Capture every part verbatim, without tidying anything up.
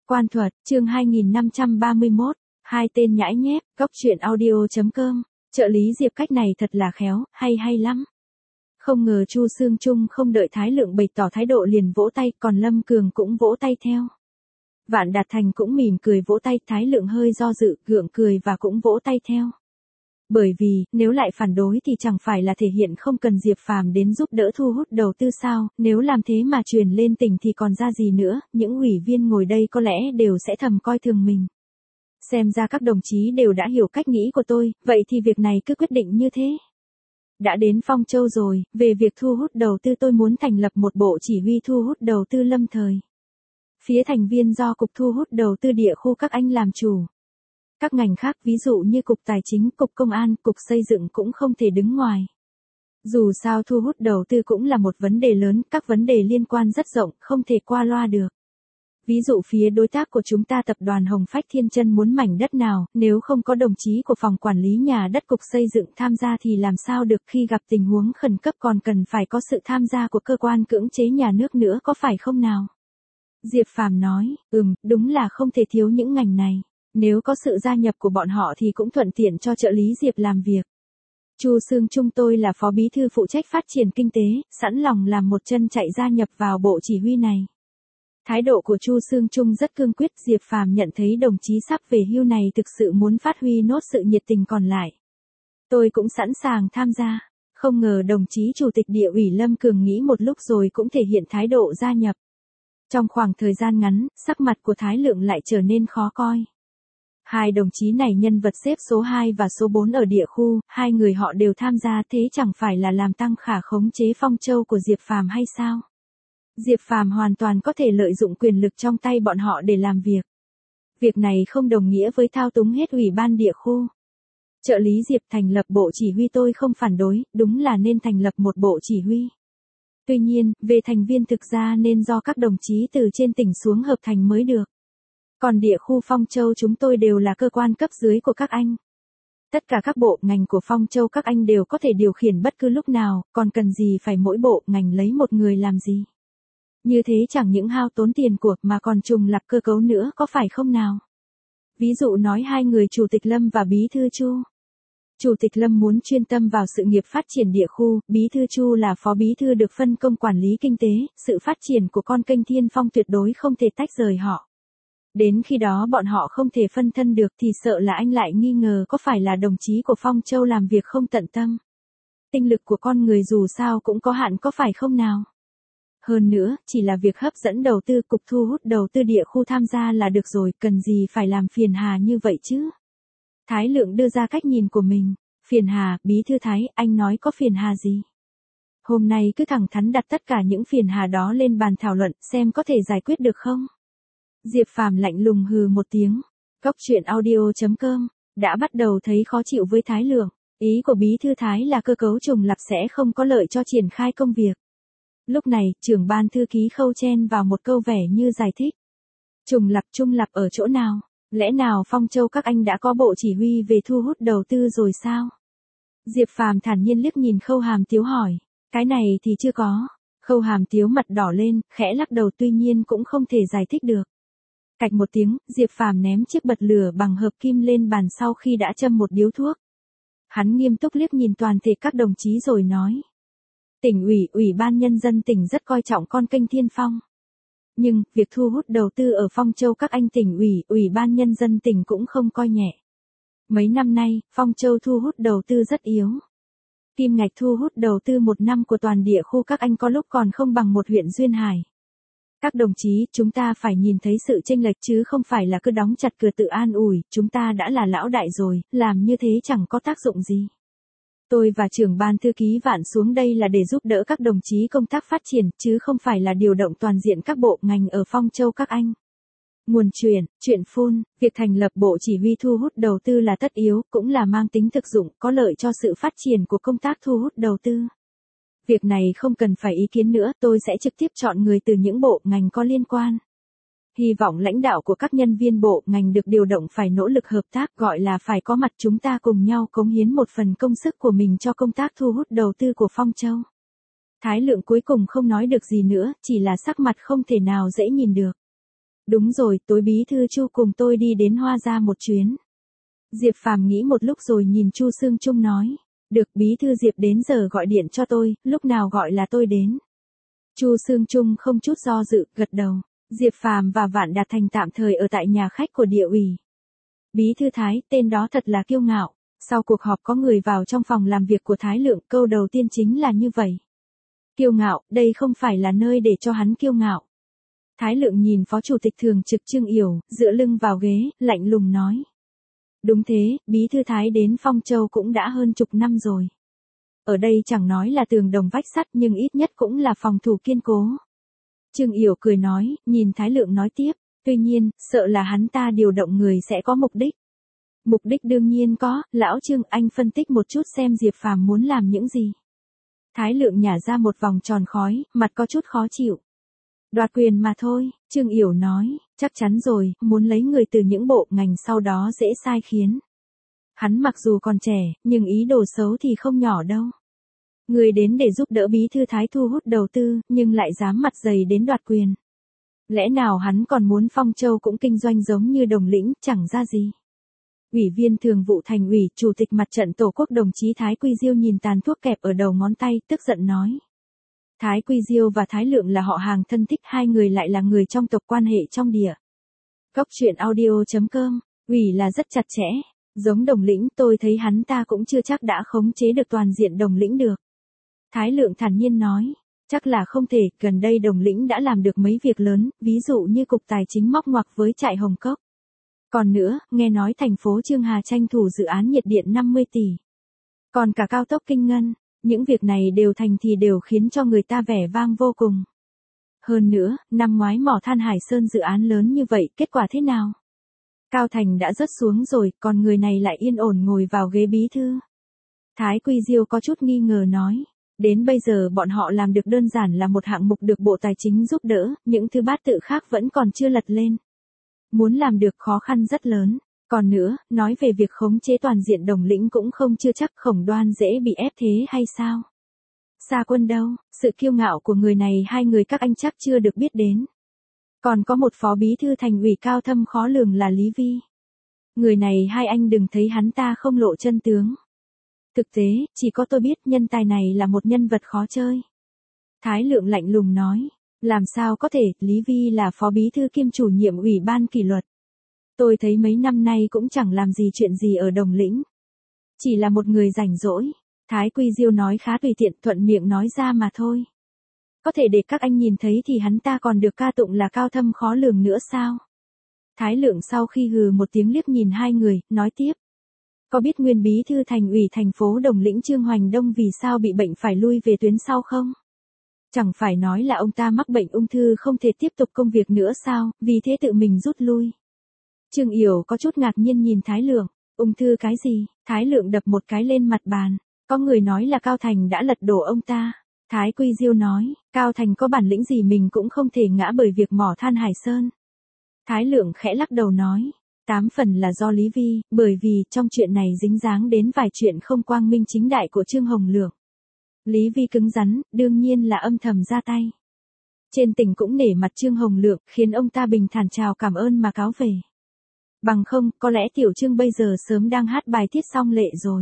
Quan thuật, chương hai nghìn năm trăm ba mươi mốt, hai tên nhãi nhép, góc truyện audio.com, trợ lý Diệp cách này thật là khéo, hay hay lắm. Không ngờ Chu Sương Trung không đợi Thái Lượng bày tỏ thái độ liền vỗ tay, còn Lâm Cường cũng vỗ tay theo. Vạn Đạt Thành cũng mỉm cười vỗ tay, Thái Lượng hơi do dự, gượng cười và cũng vỗ tay theo. Bởi vì, nếu lại phản đối thì chẳng phải là thể hiện không cần Diệp Phàm đến giúp đỡ thu hút đầu tư sao, nếu làm thế mà truyền lên tỉnh thì còn ra gì nữa, những ủy viên ngồi đây có lẽ đều sẽ thầm coi thường mình. Xem ra các đồng chí đều đã hiểu cách nghĩ của tôi, vậy thì việc này cứ quyết định như thế. Đã đến Phong Châu rồi, về việc thu hút đầu tư tôi muốn thành lập một bộ chỉ huy thu hút đầu tư lâm thời. Phía thành viên do Cục Thu hút Đầu tư địa khu các anh làm chủ. Các ngành khác ví dụ như Cục Tài chính, Cục Công an, Cục Xây dựng cũng không thể đứng ngoài. Dù sao thu hút đầu tư cũng là một vấn đề lớn, các vấn đề liên quan rất rộng, không thể qua loa được. Ví dụ phía đối tác của chúng ta tập đoàn Hồng Phách Thiên Chân muốn mảnh đất nào, nếu không có đồng chí của phòng quản lý nhà đất Cục Xây dựng tham gia thì làm sao được, khi gặp tình huống khẩn cấp còn cần phải có sự tham gia của cơ quan cưỡng chế nhà nước nữa, có phải không nào? Diệp Phàm nói, ừm, đúng là không thể thiếu những ngành này. Nếu có sự gia nhập của bọn họ thì cũng thuận tiện cho trợ lý Diệp làm việc. Chu Sương Trung tôi là phó bí thư phụ trách phát triển kinh tế, sẵn lòng làm một chân chạy gia nhập vào bộ chỉ huy này. Thái độ của Chu Sương Trung rất cương quyết, Diệp Phàm nhận thấy đồng chí sắp về hưu này thực sự muốn phát huy nốt sự nhiệt tình còn lại. Tôi cũng sẵn sàng tham gia. Không ngờ đồng chí chủ tịch địa ủy Lâm Cường nghĩ một lúc rồi cũng thể hiện thái độ gia nhập. Trong khoảng thời gian ngắn, sắc mặt của Thái Lượng lại trở nên khó coi. Hai đồng chí này nhân vật xếp số hai và số bốn ở địa khu, hai người họ đều tham gia, thế chẳng phải là làm tăng khả khống chế Phong Châu của Diệp Phàm hay sao? Diệp Phàm hoàn toàn có thể lợi dụng quyền lực trong tay bọn họ để làm việc. Việc này không đồng nghĩa với thao túng hết ủy ban địa khu. Trợ lý Diệp thành lập bộ chỉ huy tôi không phản đối, đúng là nên thành lập một bộ chỉ huy. Tuy nhiên, về thành viên thực ra nên do các đồng chí từ trên tỉnh xuống hợp thành mới được. Còn địa khu Phong Châu chúng tôi đều là cơ quan cấp dưới của các anh. Tất cả các bộ ngành của Phong Châu các anh đều có thể điều khiển bất cứ lúc nào, còn cần gì phải mỗi bộ ngành lấy một người làm gì. Như thế chẳng những hao tốn tiền của mà còn trùng lặp cơ cấu nữa, có phải không nào? Ví dụ nói hai người Chủ tịch Lâm và Bí thư Chu. Chủ tịch Lâm muốn chuyên tâm vào sự nghiệp phát triển địa khu, Bí thư Chu là phó bí thư được phân công quản lý kinh tế, sự phát triển của con kênh Thiên Phong tuyệt đối không thể tách rời họ. Đến khi đó bọn họ không thể phân thân được thì sợ là anh lại nghi ngờ có phải là đồng chí của Phong Châu làm việc không tận tâm. Tinh lực của con người dù sao cũng có hạn, có phải không nào? Hơn nữa, chỉ là việc hấp dẫn đầu tư, Cục Thu hút Đầu tư địa khu tham gia là được rồi, cần gì phải làm phiền hà như vậy chứ? Thái Lượng đưa ra cách nhìn của mình. Phiền hà, Bí thư Thái, anh nói có phiền hà gì? Hôm nay cứ thẳng thắn đặt tất cả những phiền hà đó lên bàn thảo luận, xem có thể giải quyết được không? Diệp Phàm lạnh lùng hừ một tiếng. Góc truyện audio.com, đã bắt đầu thấy khó chịu với Thái Lượng. Ý của Bí thư Thái là cơ cấu trùng lặp sẽ không có lợi cho triển khai công việc. Lúc này, trưởng ban thư ký Khâu chen vào một câu vẻ như giải thích. Trùng lặp trung lặp ở chỗ nào? Lẽ nào Phong Châu các anh đã có bộ chỉ huy về thu hút đầu tư rồi sao? Diệp Phàm thản nhiên liếc nhìn Khâu Hàm Tiếu hỏi. Cái này thì chưa có. Khâu Hàm Tiếu mặt đỏ lên, khẽ lắc đầu, tuy nhiên cũng không thể giải thích được. Cạch một tiếng, Diệp Phàm ném chiếc bật lửa bằng hợp kim lên bàn sau khi đã châm một điếu thuốc. Hắn nghiêm túc liếc nhìn toàn thể các đồng chí rồi nói. Tỉnh ủy, ủy ban nhân dân tỉnh rất coi trọng con kênh Thiên Phong. Nhưng, việc thu hút đầu tư ở Phong Châu các anh tỉnh ủy, ủy ban nhân dân tỉnh cũng không coi nhẹ. Mấy năm nay, Phong Châu thu hút đầu tư rất yếu. Kim ngạch thu hút đầu tư một năm của toàn địa khu các anh có lúc còn không bằng một huyện Duyên Hải. Các đồng chí, chúng ta phải nhìn thấy sự chênh lệch chứ không phải là cứ đóng chặt cửa tự an ủi, chúng ta đã là lão đại rồi, làm như thế chẳng có tác dụng gì. Tôi và trưởng ban thư ký Vạn xuống đây là để giúp đỡ các đồng chí công tác phát triển, chứ không phải là điều động toàn diện các bộ ngành ở Phong Châu các anh. Nguồn truyền, chuyện phun, việc thành lập bộ chỉ huy thu hút đầu tư là tất yếu, cũng là mang tính thực dụng, có lợi cho sự phát triển của công tác thu hút đầu tư. Việc này không cần phải ý kiến nữa, tôi sẽ trực tiếp chọn người từ những bộ ngành có liên quan. Hy vọng lãnh đạo của các nhân viên bộ ngành được điều động phải nỗ lực hợp tác, gọi là phải có mặt, chúng ta cùng nhau cống hiến một phần công sức của mình cho công tác thu hút đầu tư của Phong Châu. Thái Lượng cuối cùng không nói được gì nữa, chỉ là sắc mặt không thể nào dễ nhìn được. Đúng rồi, tối bí thư Chu cùng tôi đi đến Hoa Gia một chuyến. Diệp Phàm nghĩ một lúc rồi nhìn Chu Sương Trung nói. Được, bí thư Diệp đến giờ gọi điện cho tôi, lúc nào gọi là tôi đến. Chu Sương Trung không chút do dự, gật đầu. Diệp Phàm và Vạn Đạt Thành tạm thời ở tại nhà khách của địa ủy. Bí thư Thái, tên đó thật là kiêu ngạo. Sau cuộc họp có người vào trong phòng làm việc của Thái Lượng, câu đầu tiên chính là như vậy. Kiêu ngạo, đây không phải là nơi để cho hắn kiêu ngạo. Thái Lượng nhìn Phó Chủ tịch Thường trực Trương Yểu, dựa lưng vào ghế, lạnh lùng nói. Đúng thế, bí thư Thái đến Phong Châu cũng đã hơn chục năm rồi. Ở đây chẳng nói là tường đồng vách sắt nhưng ít nhất cũng là phòng thủ kiên cố. Trương Yểu cười nói, nhìn Thái Lượng nói tiếp, tuy nhiên, sợ là hắn ta điều động người sẽ có mục đích. Mục đích đương nhiên có, lão Trương, anh phân tích một chút xem Diệp Phàm muốn làm những gì. Thái Lượng nhả ra một vòng tròn khói, mặt có chút khó chịu. Đoạt quyền mà thôi, Trương Yểu nói, chắc chắn rồi, muốn lấy người từ những bộ ngành sau đó dễ sai khiến. Hắn mặc dù còn trẻ, nhưng ý đồ xấu thì không nhỏ đâu. Người đến để giúp đỡ bí thư Thái thu hút đầu tư, nhưng lại dám mặt dày đến đoạt quyền. Lẽ nào hắn còn muốn Phong Châu cũng kinh doanh giống như Đồng Lĩnh, chẳng ra gì. Ủy viên thường vụ thành ủy, chủ tịch mặt trận Tổ quốc đồng chí Thái Quy Diêu nhìn tàn thuốc kẹp ở đầu ngón tay, tức giận nói. Thái Quy Diêu và Thái Lượng là họ hàng thân thích, hai người lại là người trong tộc, quan hệ trong địa. Cốc truyện audio chấm com, ủy là rất chặt chẽ, giống Đồng Lĩnh, tôi thấy hắn ta cũng chưa chắc đã khống chế được toàn diện Đồng Lĩnh được. Thái Lượng thản nhiên nói, chắc là không thể, gần đây Đồng Lĩnh đã làm được mấy việc lớn, ví dụ như cục tài chính móc ngoặc với trại Hồng Cốc. Còn nữa, nghe nói thành phố Chương Hà tranh thủ dự án nhiệt điện năm mươi tỷ. Còn cả cao tốc Kinh Ngân, những việc này đều thành thì đều khiến cho người ta vẻ vang vô cùng. Hơn nữa, năm ngoái mỏ than Hải Sơn dự án lớn như vậy, kết quả thế nào? Cao Thành đã rớt xuống rồi, còn người này lại yên ổn ngồi vào ghế bí thư. Thái Quy Diêu có chút nghi ngờ nói. Đến bây giờ bọn họ làm được đơn giản là một hạng mục được Bộ Tài chính giúp đỡ, những thứ bát tự khác vẫn còn chưa lật lên. Muốn làm được khó khăn rất lớn. Còn nữa, nói về việc khống chế toàn diện Đồng Lĩnh cũng không chưa chắc Khổng Đoan dễ bị ép thế hay sao? Sa Quân đâu, sự kiêu ngạo của người này hai người các anh chắc chưa được biết đến. Còn có một phó bí thư thành ủy cao thâm khó lường là Lý Vi. Người này hai anh đừng thấy hắn ta không lộ chân tướng. Thực tế, chỉ có tôi biết nhân tài này là một nhân vật khó chơi. Thái Lượng lạnh lùng nói, làm sao có thể, Lý Vi là phó bí thư kiêm chủ nhiệm ủy ban kỷ luật. Tôi thấy mấy năm nay cũng chẳng làm gì chuyện gì ở Đồng Lĩnh. Chỉ là một người rảnh rỗi. Thái Quy Diêu nói khá tùy tiện, thuận miệng nói ra mà thôi. Có thể để các anh nhìn thấy thì hắn ta còn được ca tụng là cao thâm khó lường nữa sao? Thái Lượng sau khi hừ một tiếng liếc nhìn hai người, nói tiếp. Có biết nguyên bí thư thành ủy thành phố Đồng Lĩnh Trương Hoành Đông vì sao bị bệnh phải lui về tuyến sau không? Chẳng phải nói là ông ta mắc bệnh ung thư không thể tiếp tục công việc nữa sao, vì thế tự mình rút lui. Trương Yểu có chút ngạc nhiên nhìn Thái Lượng, ung thư cái gì? Thái Lượng đập một cái lên mặt bàn, có người nói là Cao Thành đã lật đổ ông ta. Thái Quy Diêu nói, Cao Thành có bản lĩnh gì mình cũng không thể ngã bởi việc mỏ than Hải Sơn. Thái Lượng khẽ lắc đầu nói, tám phần là do Lý Vi, bởi vì trong chuyện này dính dáng đến vài chuyện không quang minh chính đại của Trương Hồng Lượng. Lý Vi cứng rắn, đương nhiên là âm thầm ra tay. Trên tỉnh cũng nể mặt Trương Hồng Lượng, khiến ông ta bình thản chào cảm ơn mà cáo về. Bằng không, có lẽ Tiểu Trương bây giờ sớm đang hát bài Thiết Song Lệ rồi.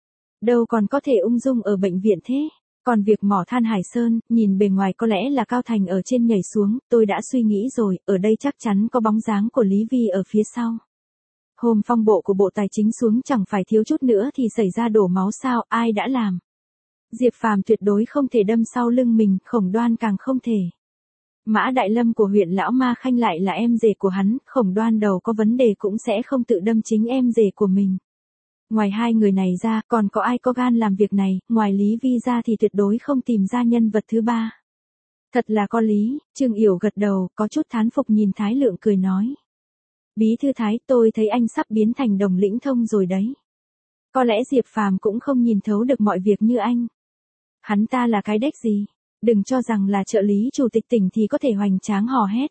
Đâu còn có thể ung dung ở bệnh viện thế. Còn việc mỏ than Hải Sơn, nhìn bề ngoài có lẽ là Cao Thành ở trên nhảy xuống, tôi đã suy nghĩ rồi, ở đây chắc chắn có bóng dáng của Lý Vi ở phía sau. Hôm phong bộ của Bộ Tài chính xuống chẳng phải thiếu chút nữa thì xảy ra đổ máu sao, ai đã làm? Diệp Phàm tuyệt đối không thể đâm sau lưng mình, Khổng Đoan càng không thể. Mã Đại Lâm của huyện Lão Ma Khanh lại là em rể của hắn, Khổng Đoan đầu có vấn đề cũng sẽ không tự đâm chính em rể của mình. Ngoài hai người này ra, còn có ai có gan làm việc này, ngoài Lý Vi ra thì tuyệt đối không tìm ra nhân vật thứ ba. Thật là có lý, Trương Yểu gật đầu, có chút thán phục nhìn Thái Lượng cười nói. Bí thư Thái, tôi thấy anh sắp biến thành Đồng Lĩnh thông rồi đấy. Có lẽ Diệp Phàm cũng không nhìn thấu được mọi việc như anh. Hắn ta là cái đếch gì? Đừng cho rằng là trợ lý chủ tịch tỉnh thì có thể hoành tráng hò hét.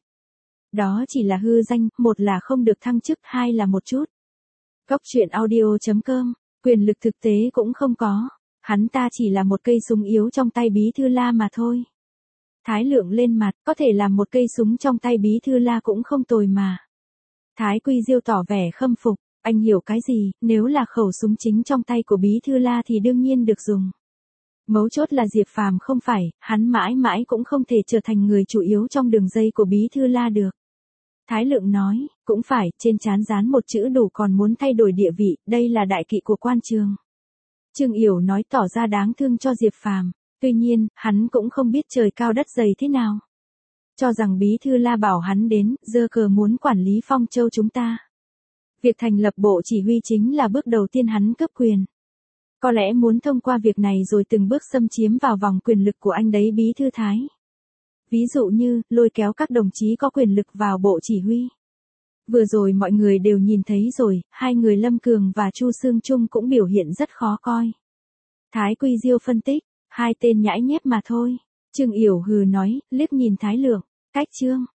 Đó chỉ là hư danh, một là không được thăng chức, hai là một chút. Cốc truyện audio chấm com, quyền lực thực tế cũng không có. Hắn ta chỉ là một cây súng yếu trong tay bí thư La mà thôi. Thái Lượng lên mặt, có thể làm một cây súng trong tay Bí Thư La cũng không tồi mà. Thái Quy Diêu tỏ vẻ khâm phục, anh hiểu cái gì, nếu là khẩu súng chính trong tay của Bí Thư La thì đương nhiên được dùng. Mấu chốt là Diệp Phàm không phải, hắn mãi mãi cũng không thể trở thành người chủ yếu trong đường dây của Bí Thư La được. Thái Lượng nói, cũng phải, trên trán dán một chữ đủ còn muốn thay đổi địa vị, đây là đại kỵ của quan trường. Trương Yểu nói tỏ ra đáng thương cho Diệp Phàm, tuy nhiên, hắn cũng không biết trời cao đất dày thế nào. Cho rằng Bí Thư La bảo hắn đến, giơ cờ muốn quản lý Phong Châu chúng ta. Việc thành lập bộ chỉ huy chính là bước đầu tiên hắn cấp quyền. Có lẽ muốn thông qua việc này rồi từng bước xâm chiếm vào vòng quyền lực của anh đấy Bí Thư Thái. Ví dụ như, lôi kéo các đồng chí có quyền lực vào bộ chỉ huy. Vừa rồi mọi người đều nhìn thấy rồi, hai người Lâm Cường và Chu Xương Trung cũng biểu hiện rất khó coi. Thái Quy Diêu phân tích, hai tên nhãi nhép mà thôi. Trương Yểu hừ nói, liếc nhìn Thái Lượng, cách Trương.